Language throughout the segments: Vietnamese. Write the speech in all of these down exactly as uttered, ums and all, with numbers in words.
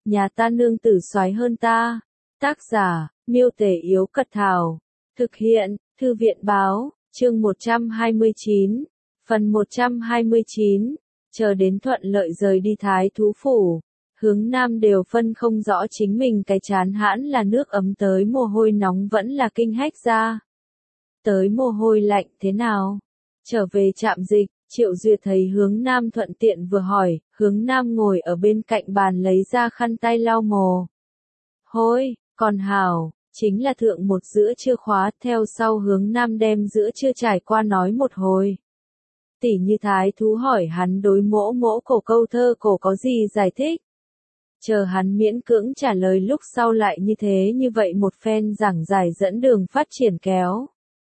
nhà ta nương tử soái hơn ta. Tác giả, Miêu Tể Yếu Cật Thảo. Thực hiện, Thư viện Báo, chương một trăm hai mươi chín. Phần một trăm hai mươi chín. Chờ đến thuận lợi rời đi Thái Thú Phủ. Hướng Nam đều phân không rõ chính mình cái chán hãn là nước ấm tới mồ hôi nóng vẫn là kinh hách ra. Tới mồ hôi lạnh thế nào? Trở về trạm dịch, Triệu Duyệt thấy Hướng Nam thuận tiện vừa hỏi, Hướng Nam ngồi ở bên cạnh bàn lấy ra khăn tay lau mồ hôi, còn hảo, chính là thượng một giữa chưa khóa, theo sau Hướng Nam đem giữa chưa trải qua nói một hồi. Tỷ như Thái Thú hỏi hắn đối mỗ mỗ cổ câu thơ cổ có gì giải thích. Chờ hắn miễn cưỡng trả lời lúc sau lại như thế như vậy một phen giảng giải dẫn đường phát triển kéo.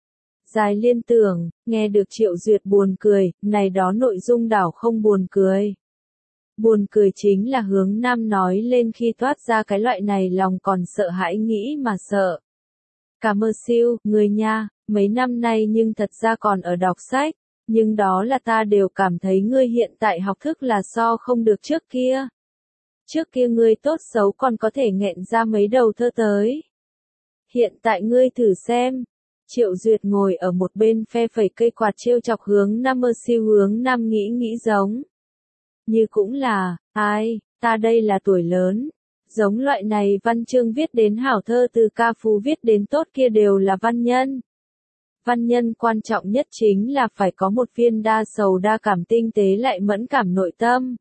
Dài liên tưởng, nghe được Triệu Duyệt buồn cười, này đó nội dung đảo không buồn cười. Buồn cười chính là Hướng Nam nói lên khi toát ra cái loại này lòng còn sợ hãi nghĩ mà sợ. Cảm ơn siêu, người nha, mấy năm nay nhưng thật ra còn ở đọc sách, nhưng đó là ta đều cảm thấy ngươi hiện tại học thức là so không được trước kia. Trước kia ngươi tốt xấu còn có thể nghẹn ra mấy đầu thơ tới. Hiện tại ngươi thử xem. Triệu Duyệt ngồi ở một bên phe phẩy cây quạt trêu chọc Hướng Nam mơ siêu Hướng Nam nghĩ nghĩ giống. Như cũng là, ai, ta đây là tuổi lớn. Giống loại này văn chương viết đến hảo thơ từ ca phú viết đến tốt kia đều là văn nhân. Văn nhân quan trọng nhất chính là phải có một viên đa sầu đa cảm tinh tế lại mẫn cảm nội tâm.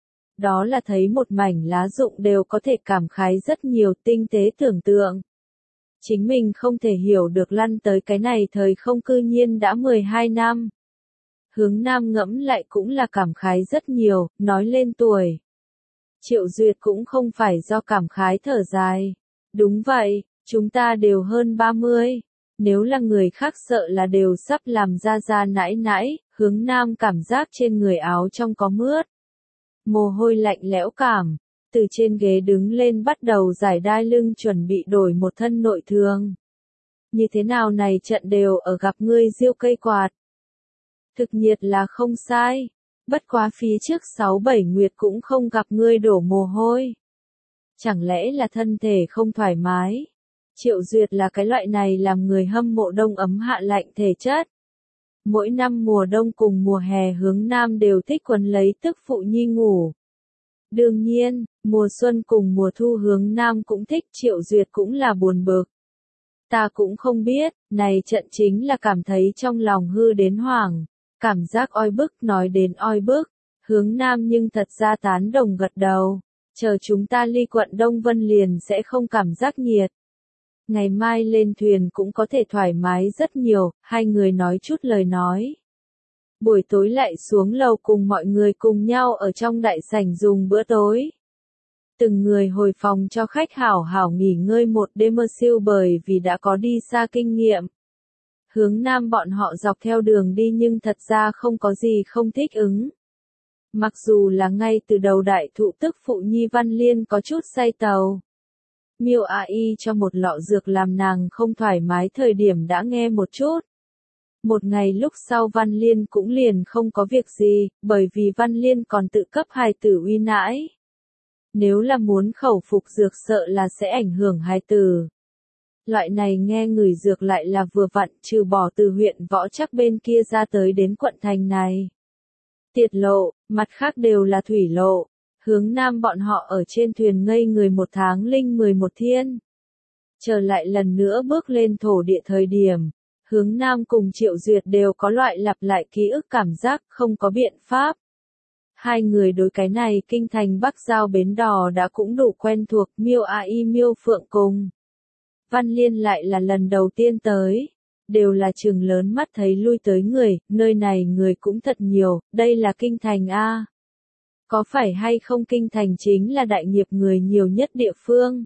Đó là thấy một mảnh lá rụng đều có thể cảm khái rất nhiều tinh tế tưởng tượng. Chính mình không thể hiểu được lăn tới cái này thời không cư nhiên đã mười hai năm. Hướng Nam ngẫm lại cũng là cảm khái rất nhiều, nói lên tuổi. Triệu Duyệt cũng không phải do cảm khái thở dài. Đúng vậy, chúng ta đều hơn ba mươi. Nếu là người khác sợ là đều sắp làm ra ra nãi nãi, Hướng Nam cảm giác trên người áo trong có mướt. Mồ hôi lạnh lẽo cảm, từ trên ghế đứng lên bắt đầu giải đai lưng chuẩn bị đổi một thân nội thương. Như thế nào này trận đều ở gặp ngươi diêu cây quạt. Thực nhiệt là không sai, bất quá phía trước sáu bảy nguyệt cũng không gặp ngươi đổ mồ hôi. Chẳng lẽ là thân thể không thoải mái? Triệu Duyệt là cái loại này làm người hâm mộ đông ấm hạ lạnh thể chất. Mỗi năm mùa đông cùng mùa hè Hướng Nam đều thích quấn lấy tức phụ nhi ngủ. Đương nhiên, mùa xuân cùng mùa thu Hướng Nam cũng thích, Triệu Duyệt cũng là buồn bực. Ta cũng không biết, này trận chính là cảm thấy trong lòng hư đến hoảng, cảm giác oi bức, nói đến oi bức. Hướng Nam nhưng thật ra tán đồng gật đầu, chờ chúng ta ly quận Đông Vân liền sẽ không cảm giác nhiệt. Ngày mai lên thuyền cũng có thể thoải mái rất nhiều, hai người nói chút lời nói. Buổi tối lại xuống lầu cùng mọi người cùng nhau ở trong đại sảnh dùng bữa tối. Từng người hồi phòng cho khách hảo hảo nghỉ ngơi một đêm mơ siêu bởi vì đã có đi xa kinh nghiệm. Hướng Nam bọn họ dọc theo đường đi nhưng thật ra không có gì không thích ứng. Mặc dù là ngay từ đầu đại thụ tức phụ nhi Văn Liên có chút say tàu. Miêu A Y cho một lọ dược làm nàng không thoải mái thời điểm đã nghe một chút. Một ngày lúc sau Văn Liên cũng liền không có việc gì, bởi vì Văn Liên còn tự cấp hài tử uy nãi. Nếu là muốn khẩu phục dược sợ là sẽ ảnh hưởng hài tử. Loại này nghe người dược lại là vừa vặn, trừ bỏ từ huyện Võ Trắc bên kia ra tới đến quận thành này. Tiệt lộ, mặt khác đều là thủy lộ. Hướng Nam bọn họ ở trên thuyền ngây người một tháng linh mười một thiên. Trở lại lần nữa bước lên thổ địa thời điểm. Hướng Nam cùng Triệu Duyệt đều có loại lặp lại ký ức cảm giác không có biện pháp. Hai người đối cái này kinh thành Bắc Giao bến đò đã cũng đủ quen thuộc, Miêu A Y Miêu Phượng cùng. Văn Liên lại là lần đầu tiên tới. Đều là trường lớn mắt thấy lui tới người, nơi này người cũng thật nhiều, đây là kinh thành A. Có phải hay không kinh thành chính là đại nghiệp người nhiều nhất địa phương.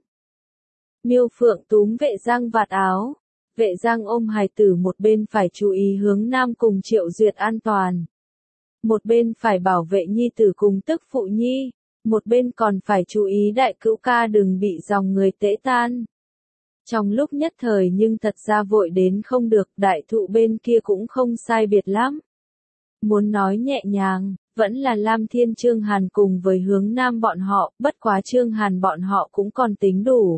Miêu Phượng túm Vệ Giang vạt áo. Vệ Giang ôm hài tử một bên phải chú ý Hướng Nam cùng Triệu Duyệt an toàn. Một bên phải bảo vệ nhi tử cùng tức phụ nhi. Một bên còn phải chú ý đại cữu ca đừng bị dòng người tễ tan. Trong lúc nhất thời nhưng thật ra vội đến không được, đại thụ bên kia cũng không sai biệt lắm. Muốn nói nhẹ nhàng, vẫn là Lam Thiên Trương Hàn cùng với Hướng Nam bọn họ, bất quá Trương Hàn bọn họ cũng còn tính đủ.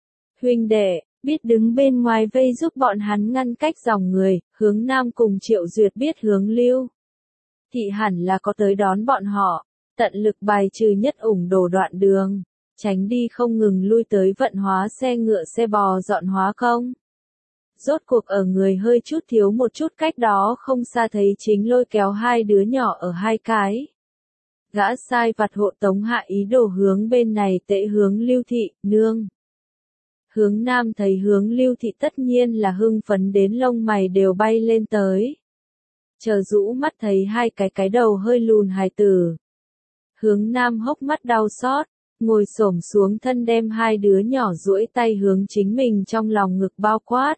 Huynh đệ, biết đứng bên ngoài vây giúp bọn hắn ngăn cách dòng người, Hướng Nam cùng Triệu Duyệt biết hướng Lưu Thị hẳn là có tới đón bọn họ, tận lực bài trừ nhất ủng đổ đoạn đường, tránh đi không ngừng lui tới vận hóa xe ngựa xe bò dọn hóa không. Rốt cuộc ở người hơi chút thiếu một chút cách đó không xa thấy chính lôi kéo hai đứa nhỏ ở hai cái. Gã sai vặt hộ tống hạ ý đồ hướng bên này tệ hướng Lưu Thị, nương. Hướng Nam thấy hướng Lưu Thị tất nhiên là hưng phấn đến lông mày đều bay lên tới. Chờ rũ mắt thấy hai cái cái đầu hơi lùn hài tử. Hướng Nam hốc mắt đau xót, ngồi xổm xuống thân đem hai đứa nhỏ duỗi tay hướng chính mình trong lòng ngực bao quát.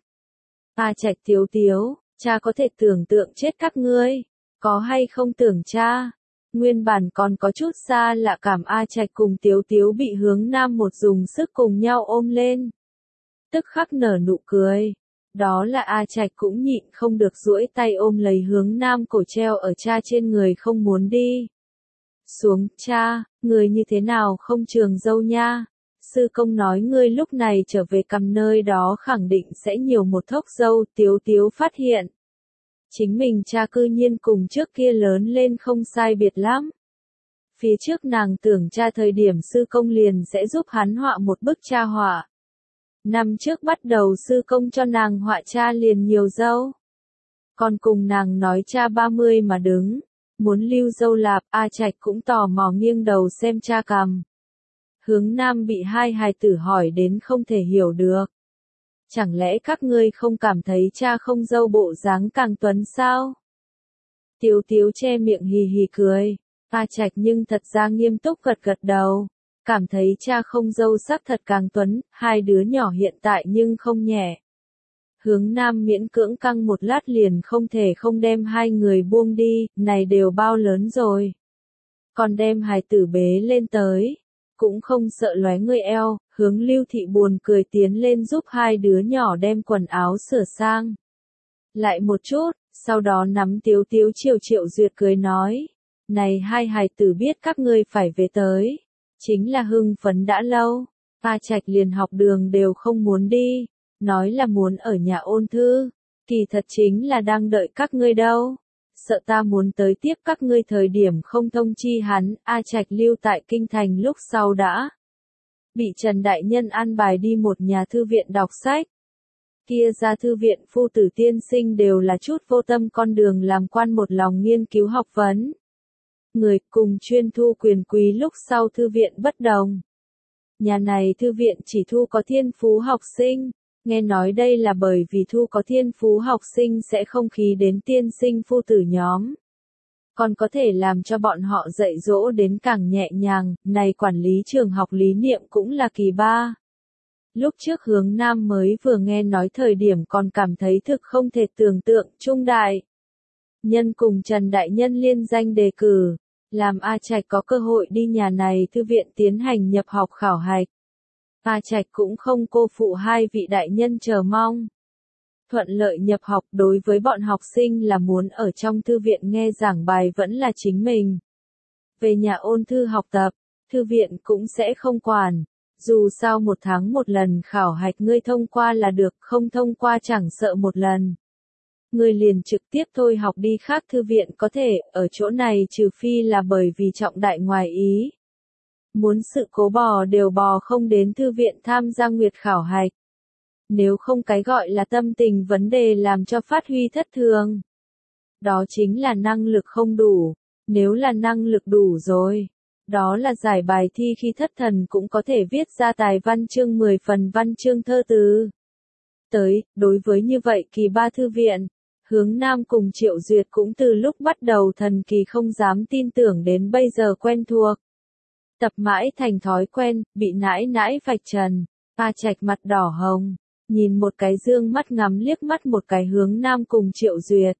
A Trạch Tiếu Tiếu, cha có thể tưởng tượng chết các ngươi, có hay không tưởng cha? Nguyên bản còn có chút xa lạ cảm A Trạch cùng Tiếu Tiếu bị Hướng Nam một dùng sức cùng nhau ôm lên. Tức khắc nở nụ cười. Đó là A Trạch cũng nhịn không được duỗi tay ôm lấy Hướng Nam cổ treo ở cha trên người không muốn đi. Xuống, cha, người như thế nào không trường dâu nha? Sư công nói ngươi lúc này trở về cầm nơi đó khẳng định sẽ nhiều một thốc dâu. Tiếu Tiếu phát hiện. Chính mình cha cư nhiên cùng trước kia lớn lên không sai biệt lắm. Phía trước nàng tưởng cha thời điểm sư công liền sẽ giúp hắn họa một bức cha họa. Năm trước bắt đầu sư công cho nàng họa cha liền nhiều dâu. Còn cùng nàng nói cha ba mươi mà đứng. Muốn lưu dâu lạp, A Trạch cũng tò mò nghiêng đầu xem cha cằm. Hướng Nam bị hai hài tử hỏi đến không thể hiểu được. Chẳng lẽ các ngươi không cảm thấy cha không dâu bộ dáng càng tuấn sao? Tiếu Tiếu che miệng hì hì cười. A Trạch nhưng thật ra nghiêm túc gật gật đầu. Cảm thấy cha không dâu sắc thật càng tuấn, hai đứa nhỏ hiện tại nhưng không nhẹ. Hướng Nam miễn cưỡng căng một lát liền không thể không đem hai người buông đi, này đều bao lớn rồi. Còn đem hài tử bế lên tới, cũng không sợ lóe người eo, Hướng Lưu Thị buồn cười tiến lên giúp hai đứa nhỏ đem quần áo sửa sang. Lại một chút, sau đó nắm Tiếu Tiếu Triệu Triệu Duyệt cười nói, này hai hài tử biết các ngươi phải về tới, chính là hưng phấn đã lâu, A Trạch liền học đường đều không muốn đi. Nói là muốn ở nhà ôn thư, kỳ thật chính là đang đợi các ngươi đâu. Sợ ta muốn tới tiếp các ngươi thời điểm không thông chi hắn, A Trạch lưu tại kinh thành lúc sau đã. Bị Trần Đại Nhân an bài đi một nhà thư viện đọc sách. Kia ra thư viện phu tử tiên sinh đều là chút vô tâm con đường làm quan một lòng nghiên cứu học vấn. Người cùng chuyên thu quyền quý lúc sau thư viện bất đồng. Nhà này thư viện chỉ thu có thiên phú học sinh. Nghe nói đây là bởi vì thu có thiên phú học sinh sẽ không khí đến tiên sinh phu tử nhóm. Còn có thể làm cho bọn họ dạy dỗ đến càng nhẹ nhàng, này quản lý trường học lý niệm cũng là kỳ ba. Lúc trước Hướng Nam mới vừa nghe nói thời điểm còn cảm thấy thực không thể tưởng tượng, Trung Đại Nhân cùng Trần Đại Nhân liên danh đề cử, làm A Trạch có cơ hội đi nhà này thư viện tiến hành nhập học khảo hạch. A Trạch cũng không cô phụ hai vị đại nhân chờ mong. Thuận lợi nhập học đối với bọn học sinh là muốn ở trong thư viện nghe giảng bài vẫn là chính mình. Về nhà ôn thư học tập, thư viện cũng sẽ không quản. Dù sao một tháng một lần khảo hạch ngươi thông qua là được, không thông qua chẳng sợ một lần. Ngươi liền trực tiếp thôi học đi khác thư viện có thể, ở chỗ này trừ phi là bởi vì trọng đại ngoài ý. Muốn sự cố bò đều bò không đến thư viện tham gia nguyệt khảo hạch. Nếu không cái gọi là tâm tình vấn đề làm cho phát huy thất thường. Đó chính là năng lực không đủ. Nếu là năng lực đủ rồi. Đó là giải bài thi khi thất thần cũng có thể viết ra tài văn chương mười phần văn chương thơ từ. Tới, đối với như vậy kỳ ba thư viện, Hướng Nam cùng Triệu Duyệt cũng từ lúc bắt đầu thần kỳ không dám tin tưởng đến bây giờ quen thuộc. Tập mãi thành thói quen, bị nãi nãi vạch trần, A Trạch mặt đỏ hồng, nhìn một cái dương mắt ngắm liếc mắt một cái Hướng Nam cùng Triệu Duyệt.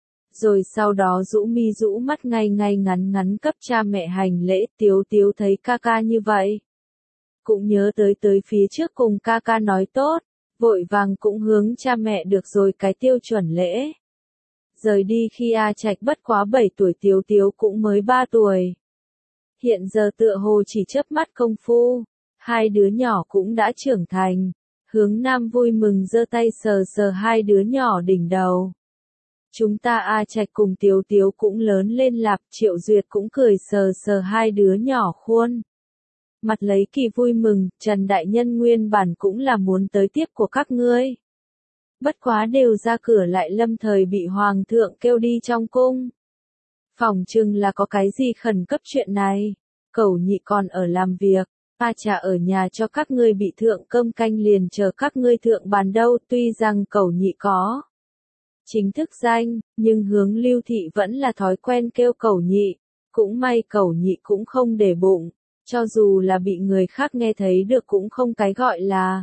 Rồi sau đó rũ mi rũ mắt ngay ngay ngắn ngắn cấp cha mẹ hành lễ. Tiếu Tiếu thấy ca ca như vậy. Cũng nhớ tới tới phía trước cùng ca ca nói tốt, vội vàng cũng hướng cha mẹ được rồi cái tiêu chuẩn lễ. Rời đi khi A Trạch bất quá bảy tuổi, Tiếu Tiếu cũng mới ba tuổi. Hiện giờ tựa hồ chỉ chớp mắt công phu, hai đứa nhỏ cũng đã trưởng thành. Hướng Nam vui mừng giơ tay sờ sờ hai đứa nhỏ đỉnh đầu. Chúng ta A Trạch cùng Tiếu Tiếu cũng lớn lên lạp, Triệu Duyệt cũng cười sờ sờ hai đứa nhỏ khuôn. Mặt lấy kỳ vui mừng, Trần Đại Nhân nguyên bản cũng là muốn tới tiếp của các ngươi. Bất quá đều ra cửa lại lâm thời bị Hoàng thượng kêu đi trong cung. Phỏng chừng là có cái gì khẩn cấp chuyện này. Cẩu Nhị còn ở làm việc, A Trà ở nhà cho các ngươi bị thượng cơm canh liền chờ các ngươi thượng bàn đâu. Tuy rằng Cẩu Nhị có chính thức danh, nhưng Hướng Lưu Thị vẫn là thói quen kêu Cẩu Nhị. Cũng may Cẩu Nhị cũng không để bụng, cho dù là bị người khác nghe thấy được cũng không cái gọi là.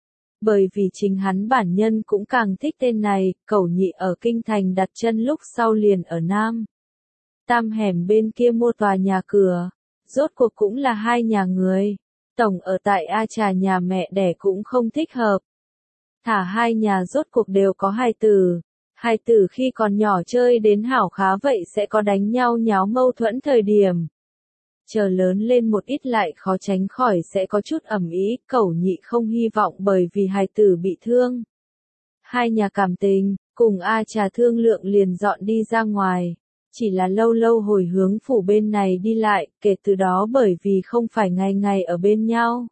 Bởi vì chính hắn bản nhân cũng càng thích tên này. Cẩu Nhị ở kinh thành đặt chân lúc sau liền ở Nam Tam hẻm bên kia mua tòa nhà cửa, rốt cuộc cũng là hai nhà người. Tổng ở tại A Trà nhà mẹ đẻ cũng không thích hợp. Thả hai nhà rốt cuộc đều có hai tử. Hai tử khi còn nhỏ chơi đến hảo khá vậy sẽ có đánh nhau nháo mâu thuẫn thời điểm. Chờ lớn lên một ít lại khó tránh khỏi sẽ có chút ầm ĩ. Cẩu Nhị không hy vọng bởi vì hài tử bị thương. Hai nhà cảm tình, cùng A Trà thương lượng liền dọn đi ra ngoài. Chỉ là lâu lâu hồi Hướng phủ bên này đi lại, kể từ đó bởi vì không phải ngày ngày ở bên nhau.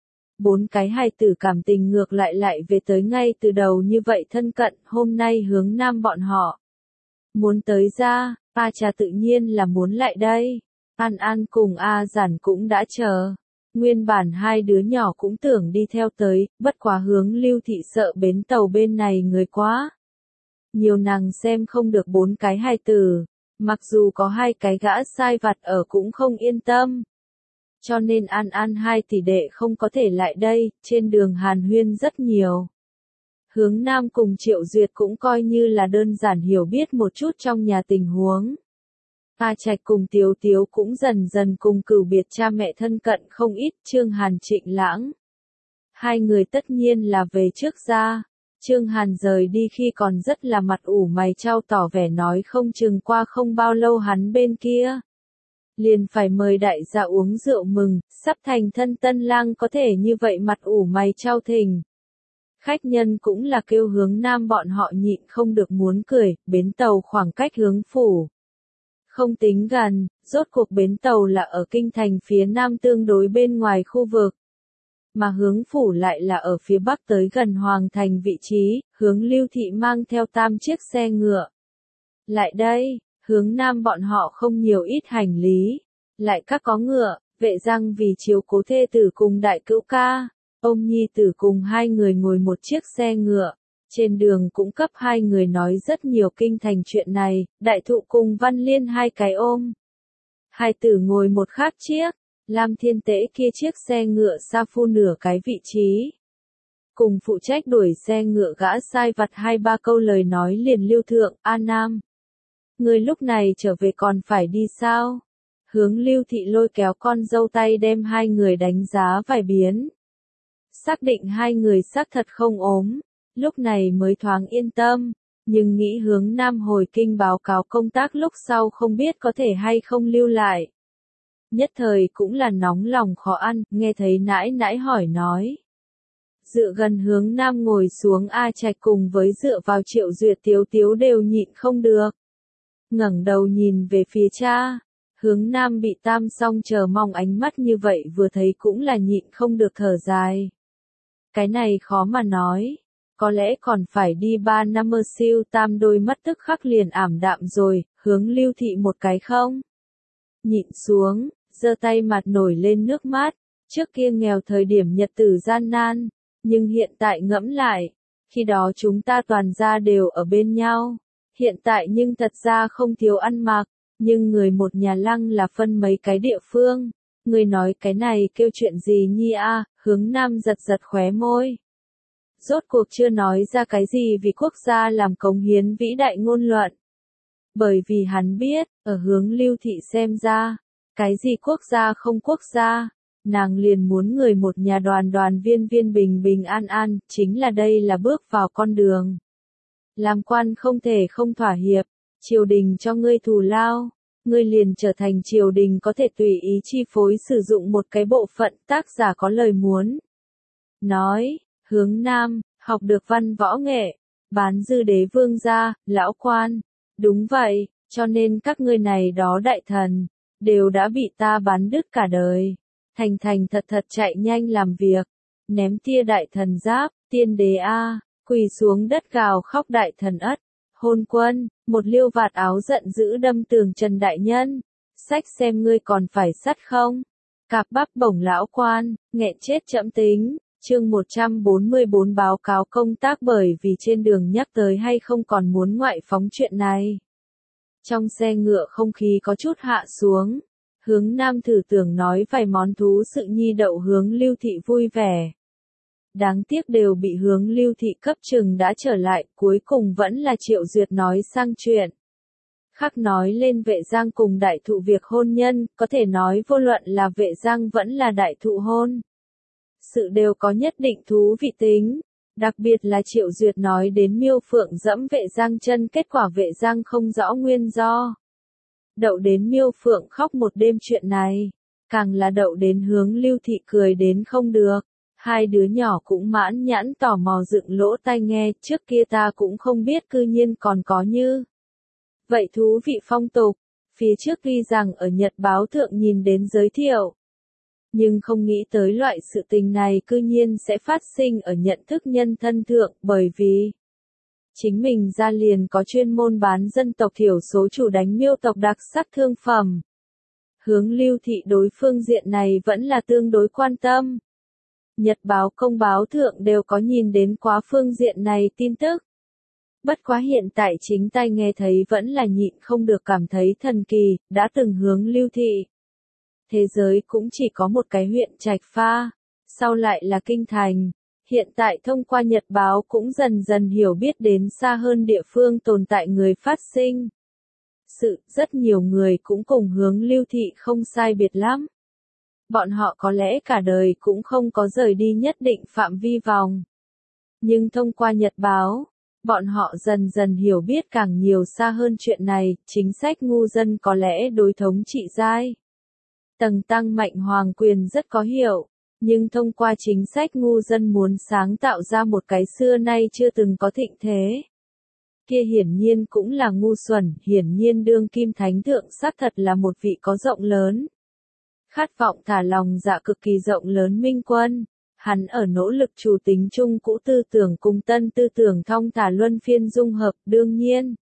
Bốn cái hài tử cảm tình ngược lại lại về tới ngay từ đầu như vậy thân cận. Hôm nay Hướng Nam bọn họ muốn tới ra, A Trà tự nhiên là muốn lại đây. An An cùng A Giản cũng đã chờ. Nguyên bản hai đứa nhỏ cũng tưởng đi theo tới, bất quá Hướng Lưu Thị sợ bến tàu bên này người quá nhiều, nàng xem không được bốn cái hài tử, mặc dù có hai cái gã sai vặt ở cũng không yên tâm. Cho nên An An hai tỷ đệ không có thể lại đây, trên đường hàn huyên rất nhiều. Hướng Nam cùng Triệu Duyệt cũng coi như là đơn giản hiểu biết một chút trong nhà tình huống. A Trạch cùng Tiếu Tiếu cũng dần dần cùng cửu biệt cha mẹ thân cận không ít. Trương Hàn Trịnh Lãng, hai người tất nhiên là về trước ra. Trương Hàn rời đi khi còn rất là mặt ủ mày chau tỏ vẻ nói không chừng qua không bao lâu hắn bên kia liền phải mời đại gia uống rượu mừng, sắp thành thân tân lang có thể như vậy mặt ủ mày chau thình. Khách nhân cũng là kêu Hướng Nam bọn họ nhịn không được muốn cười. Bến tàu khoảng cách Hướng phủ không tính gần, rốt cuộc bến tàu là ở kinh thành phía nam tương đối bên ngoài khu vực. Mà Hướng phủ lại là ở phía bắc tới gần hoàng thành vị trí. Hướng Lưu Thị mang theo tam chiếc xe ngựa lại đây. Hướng Nam bọn họ không nhiều ít hành lý, lại các có ngựa. Vệ Giang vì chiếu cố thê tử cùng đại cữu ca, ông nhi tử cùng hai người ngồi một chiếc xe ngựa. Trên đường cũng cấp hai người nói rất nhiều kinh thành chuyện này. Đại Thụ cùng Văn Liên hai cái ôm, hai tử ngồi một khác chiếc. Lam Thiên Tế kia chiếc xe ngựa sa phu nửa cái vị trí. Cùng phụ trách đuổi xe ngựa gã sai vặt hai ba câu lời nói liền lưu thượng. A Nam, người lúc này trở về còn phải đi sao? Hướng Lưu Thị lôi kéo con dâu tay đem hai người đánh giá vài biến. Xác định hai người xác thật không ốm, lúc này mới thoáng yên tâm. Nhưng nghĩ Hướng Nam hồi kinh báo cáo công tác lúc sau không biết có thể hay không lưu lại. Nhất thời cũng là nóng lòng khó ăn, nghe thấy nãi nãi hỏi nói. Dựa gần Hướng Nam ngồi xuống. A Trạch cùng với dựa vào Triệu Duyệt Tiếu Tiếu đều nhịn không được. Ngẩng đầu nhìn về phía cha. Hướng Nam bị tam song chờ mong ánh mắt như vậy vừa thấy cũng là nhịn không được thở dài. Cái này khó mà nói. Có lẽ còn phải đi ba năm mơ siêu tam đôi mắt tức khắc liền ảm đạm rồi. Hướng Lưu Thị một cái không nhịn xuống, giơ tay mặt nổi lên nước mắt. Trước kia nghèo thời điểm nhật tử gian nan, nhưng hiện tại ngẫm lại, khi đó chúng ta toàn gia đều ở bên nhau. Hiện tại nhưng thật ra không thiếu ăn mặc, nhưng người một nhà lăng là phân mấy cái địa phương. Người nói cái này kêu chuyện gì nhi a? Hướng Nam giật giật khóe môi. Rốt cuộc chưa nói ra cái gì vì quốc gia làm cống hiến vĩ đại ngôn luận. Bởi vì hắn biết, ở Hướng Lưu Thị xem ra, cái gì quốc gia không quốc gia, nàng liền muốn người một nhà đoàn đoàn viên viên bình bình an an, chính là đây là bước vào con đường. Làm quan không thể không thỏa hiệp, triều đình cho ngươi thù lao, ngươi liền trở thành triều đình có thể tùy ý chi phối sử dụng một cái bộ phận. Tác giả có lời muốn nói, Hướng Nam, học được văn võ nghệ, bán dư đế vương gia, lão quan. Đúng vậy, cho nên các ngươi này đó đại thần, đều đã bị ta bán đứt cả đời. Thành thành thật thật chạy nhanh làm việc, ném tia đại thần giáp, tiên đế A, quỳ xuống đất gào khóc đại thần ất. Hôn quân, một liêu vạt áo giận dữ đâm tường Trần đại nhân. Sách xem ngươi còn phải sắt không? Cạp bắp bổng lão quan, nghẹn chết chậm tính. Chương một trăm bốn mươi bốn báo cáo công tác bởi vì trên đường nhắc tới hay không còn muốn ngoại phóng chuyện này. Trong xe ngựa không khí có chút hạ xuống. Hướng Nam thử tưởng nói vài món thú sự nhi đậu Hướng Lưu Thị vui vẻ. Đáng tiếc đều bị Hướng Lưu Thị cấp chừng đã trở lại, cuối cùng vẫn là Triệu Duyệt nói sang chuyện. Khác nói lên Vệ Giang cùng đại thụ việc hôn nhân, có thể nói vô luận là Vệ Giang vẫn là đại thụ hôn. Sự đều có nhất định thú vị tính, đặc biệt là Triệu Duyệt nói đến Miêu Phượng dẫm Vệ Giang chân, kết quả Vệ Giang không rõ nguyên do. Đậu đến Miêu Phượng khóc một đêm chuyện này, càng là đậu đến Hướng Lưu Thị cười đến không được. Hai đứa nhỏ cũng mãn nhãn tò mò dựng lỗ tai nghe, trước kia ta cũng không biết cư nhiên còn có như vậy thú vị phong tục. Phía trước ghi rằng ở Nhật báo thượng nhìn đến giới thiệu, nhưng không nghĩ tới loại sự tình này cư nhiên sẽ phát sinh ở nhận thức nhân thân thượng, bởi vì chính mình ra liền có chuyên môn bán dân tộc thiểu số chủ đánh miêu tộc đặc sắc thương phẩm. Hướng Lưu Thị đối phương diện này vẫn là tương đối quan tâm. Nhật báo công báo thượng đều có nhìn đến quá phương diện này tin tức. Bất quá hiện tại chính tay nghe thấy vẫn là nhịn không được cảm thấy thần kỳ, đã từng Hướng Lưu Thị. Thế giới cũng chỉ có một cái huyện Trạch Pha, sau lại là Kinh Thành. Hiện tại thông qua Nhật báo cũng dần dần hiểu biết đến xa hơn địa phương tồn tại người phát sinh. Sự, rất nhiều người cũng cùng Hướng Lưu Thị không sai biệt lắm. Bọn họ có lẽ cả đời cũng không có rời đi nhất định phạm vi vòng. Nhưng thông qua Nhật báo, bọn họ dần dần hiểu biết càng nhiều xa hơn chuyện này, chính sách ngu dân có lẽ đối thống trị giai tầng tăng mạnh hoàng quyền rất có hiệu, nhưng thông qua chính sách ngu dân muốn sáng tạo ra một cái xưa nay chưa từng có thịnh thế. Kia hiển nhiên cũng là ngu xuẩn, hiển nhiên đương kim thánh thượng xác thật là một vị có rộng lớn. Khát vọng thả lòng dạ cực kỳ rộng lớn minh quân, hắn ở nỗ lực chủ tính chung cũ tư tưởng cùng tân tư tưởng thong thả luân phiên dung hợp, đương nhiên.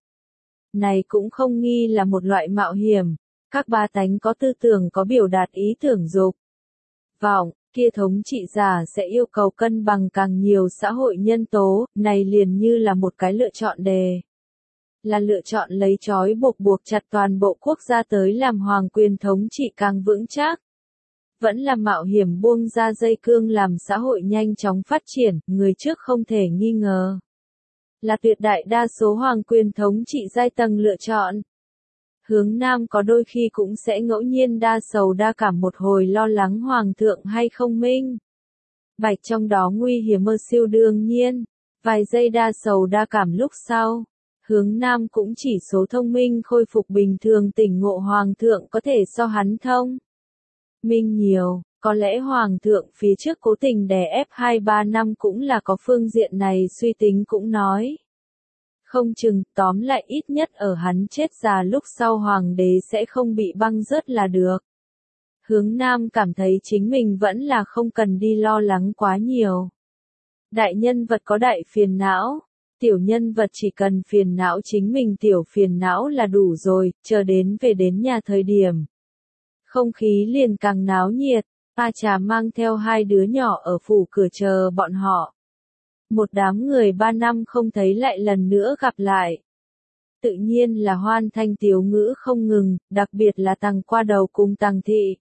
Này cũng không nghi là một loại mạo hiểm, các ba tánh có tư tưởng có biểu đạt ý tưởng dục vọng, kia thống trị giả sẽ yêu cầu cân bằng càng nhiều xã hội nhân tố, này liền như là một cái lựa chọn đề. Là lựa chọn lấy trói buộc buộc chặt toàn bộ quốc gia tới làm hoàng quyền thống trị càng vững chắc. Vẫn là mạo hiểm buông ra dây cương làm xã hội nhanh chóng phát triển, người trước không thể nghi ngờ. Là tuyệt đại đa số hoàng quyền thống trị giai tầng lựa chọn. Hướng Nam có đôi khi cũng sẽ ngẫu nhiên đa sầu đa cảm một hồi lo lắng hoàng thượng hay không minh bạch trong đó nguy hiểm mơ siêu đương nhiên. Vài giây đa sầu đa cảm lúc sau, Hướng Nam cũng chỉ số thông minh khôi phục bình thường tỉnh ngộ hoàng thượng có thể so hắn thông minh nhiều, có lẽ hoàng thượng phía trước cố tình đè ép hai ba năm cũng là có phương diện này suy tính cũng nói. Không chừng, tóm lại ít nhất ở hắn chết già lúc sau hoàng đế sẽ không bị băng rớt là được. Hướng Nam cảm thấy chính mình vẫn là không cần đi lo lắng quá nhiều. Đại nhân vật có đại phiền não, tiểu nhân vật chỉ cần phiền não chính mình tiểu phiền não là đủ rồi, chờ đến về đến nhà thời điểm. Không khí liền càng náo nhiệt, A Trà mang theo hai đứa nhỏ ở phủ cửa chờ bọn họ. Một đám người ba năm không thấy lại lần nữa gặp lại. Tự nhiên là hoan thanh tiếu ngữ không ngừng, đặc biệt là Tằng Qua Đầu cùng Tằng Thị.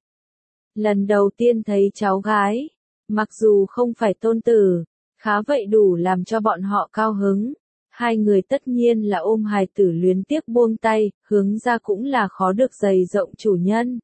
Lần đầu tiên thấy cháu gái, mặc dù không phải tôn tử, khá vậy đủ làm cho bọn họ cao hứng. Hai người tất nhiên là ôm hài tử luyến tiếc buông tay, Hướng ra cũng là khó được dày rộng chủ nhân.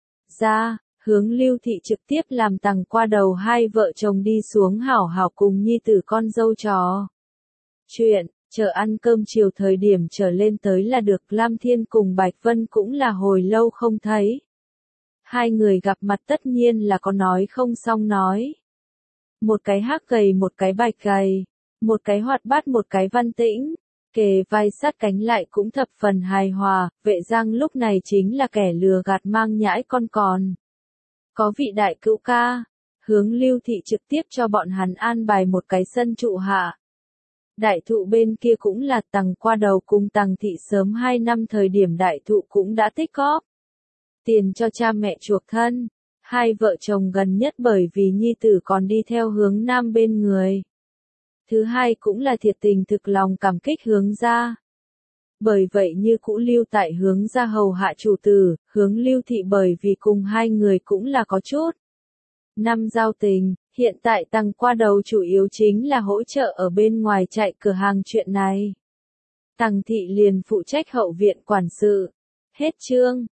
Ra, Hướng Lưu Thị trực tiếp làm Tằng Qua Đầu hai vợ chồng đi xuống hảo hảo cùng nhi tử con dâu trò chuyện, Chờ ăn cơm chiều thời điểm trở lên tới là được. Lam Thiên cùng Bạch Vân cũng là hồi lâu không thấy. Hai người gặp mặt tất nhiên là có nói không xong nói. Một cái hắc gầy một cái bạch gầy, một cái hoạt bát một cái văn tĩnh, kề vai sát cánh lại cũng thập phần hài hòa. Vệ Giang lúc này chính là kẻ lừa gạt mang nhãi con còn. Có vị đại cữu ca, Hướng Lưu Thị trực tiếp cho bọn hắn an bài một cái sân trụ hạ. Đại thụ bên kia cũng là Tằng Qua Đầu cùng Tằng Thị sớm hai năm thời điểm đại thụ cũng đã tích góp tiền cho cha mẹ chuộc thân. Hai vợ chồng gần nhất bởi vì nhi tử còn đi theo Hướng Nam bên người. Thứ hai cũng là thiệt tình thực lòng cảm kích Hướng gia. Bởi vậy như cũ lưu tại Hướng gia hầu hạ chủ tử. Hướng Lưu Thị bởi vì cùng hai người cũng là có chút năm giao tình. Hiện tại Tằng Qua Đầu chủ yếu chính là hỗ trợ ở bên ngoài chạy cửa hàng chuyện này. Tằng Thị liền phụ trách hậu viện quản sự. Hết chương.